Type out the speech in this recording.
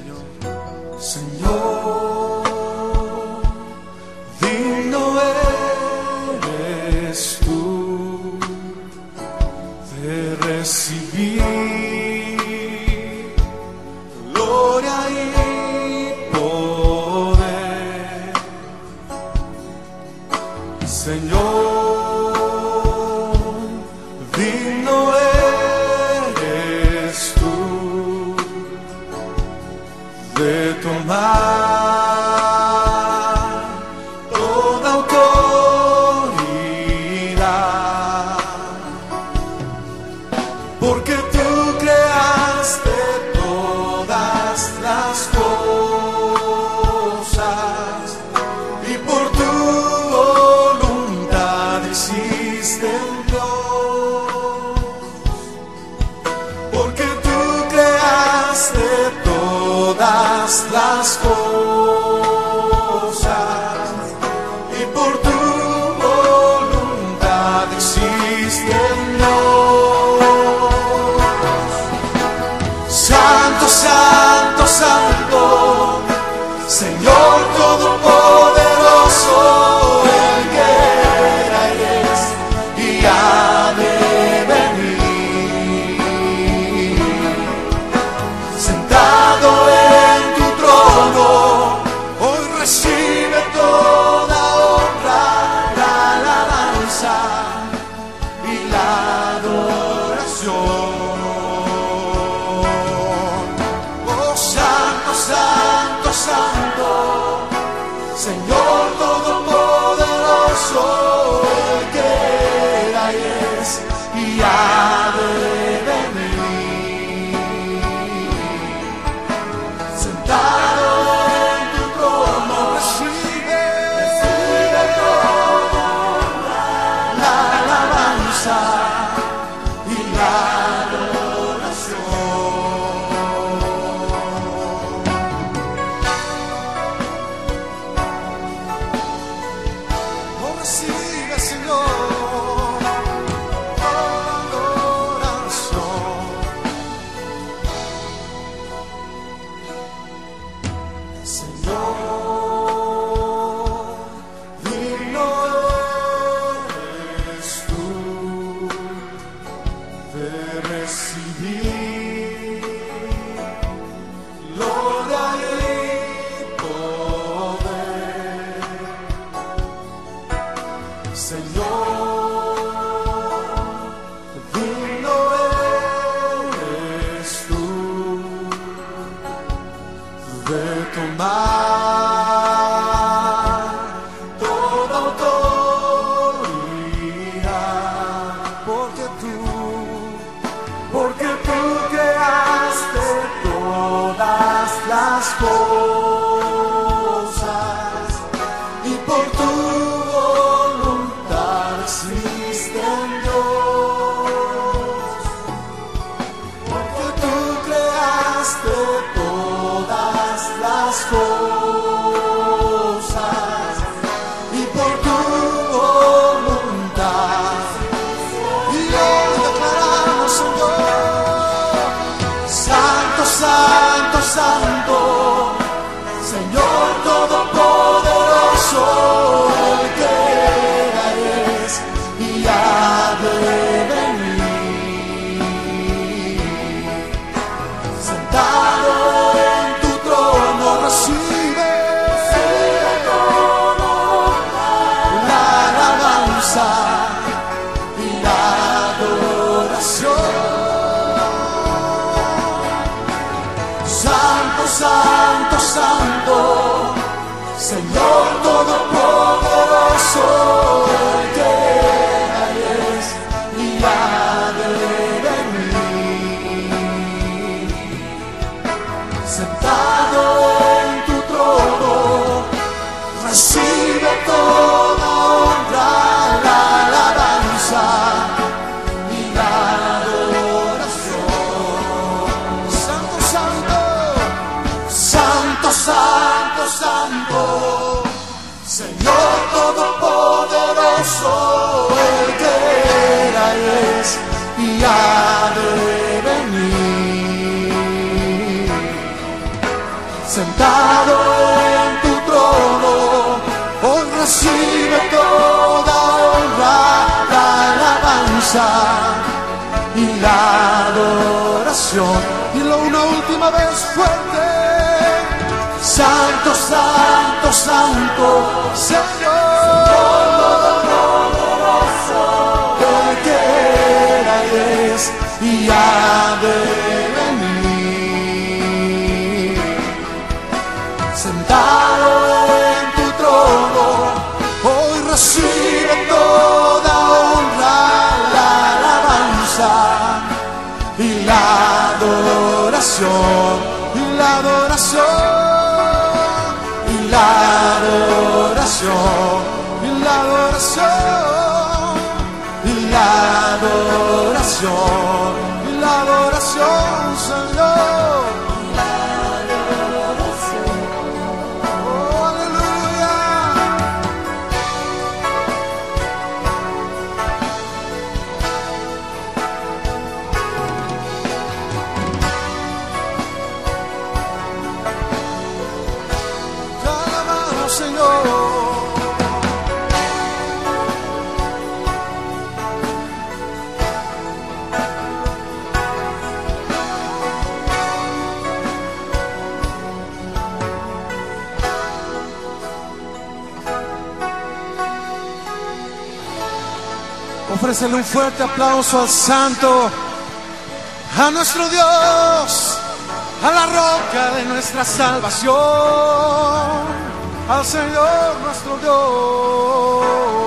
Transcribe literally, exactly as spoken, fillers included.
Señor. Señor, digno eres tú de recibir gloria y poder. Señor, digno eres tú de tomar toda autoridad, porque tú creaste todas las cosas y por tu voluntad hiciste un Dios, porque tú creaste todas las cosas y por tu voluntad existe Dios. Santo, santo, santo, Señor todopoderoso, el que era y es y ha de venir. Sentado en tu trono, hoy recibe toda honra, la alabanza y la adoración. Oh, santo, santo, santo, Señor todopoderoso, el que era y es y ha de venir. Sentado en tu trono, recibe, recibe toda la alabanza y la adoración. Oh, recibe, Señor, toda adoración. Señor, digno eres tú de recibir gloria y poder. Señor, digno eres tú de tomar toda autoridad, porque tú, porque tú creaste todas las cosas y por tu voluntad existe Dios, porque tú creaste todas las cosas y por tu voluntad. Y hoy declaramos, Señor, santo, santo, santo, Señor todopoderoso, el que era y es y ha de venir. Sentado en tu trono, recibe, recibe toda la alabanza y la adoración. Santo, santo, santo, Señor todopoderoso, el que era y es y ha de venir. Sentado en tu trono, recibe toda honra, la alabanza y la adoración. Santo, santo, santo, santo, santo, Señor todopoderoso, el que era y es y ha de venir. sentado en tu trono, hoy recibe toda honra, la alabanza y la adoración. Dilo una última vez fuerte: Santo, Santo, Santo, Señor Todopoderoso, el que era y es y ha de venir. Sentado en tu trono, hoy recibe toda honra, la alabanza y la adoración, y la adoración, y la adoración, y la adoración, y la adoración, y la adoración, Señor. Oh, aleluya. Te alabamos, Señor. Ofrécele un fuerte aplauso al Santo, a nuestro Dios, a la roca de nuestra salvación, al Señor nuestro Dios.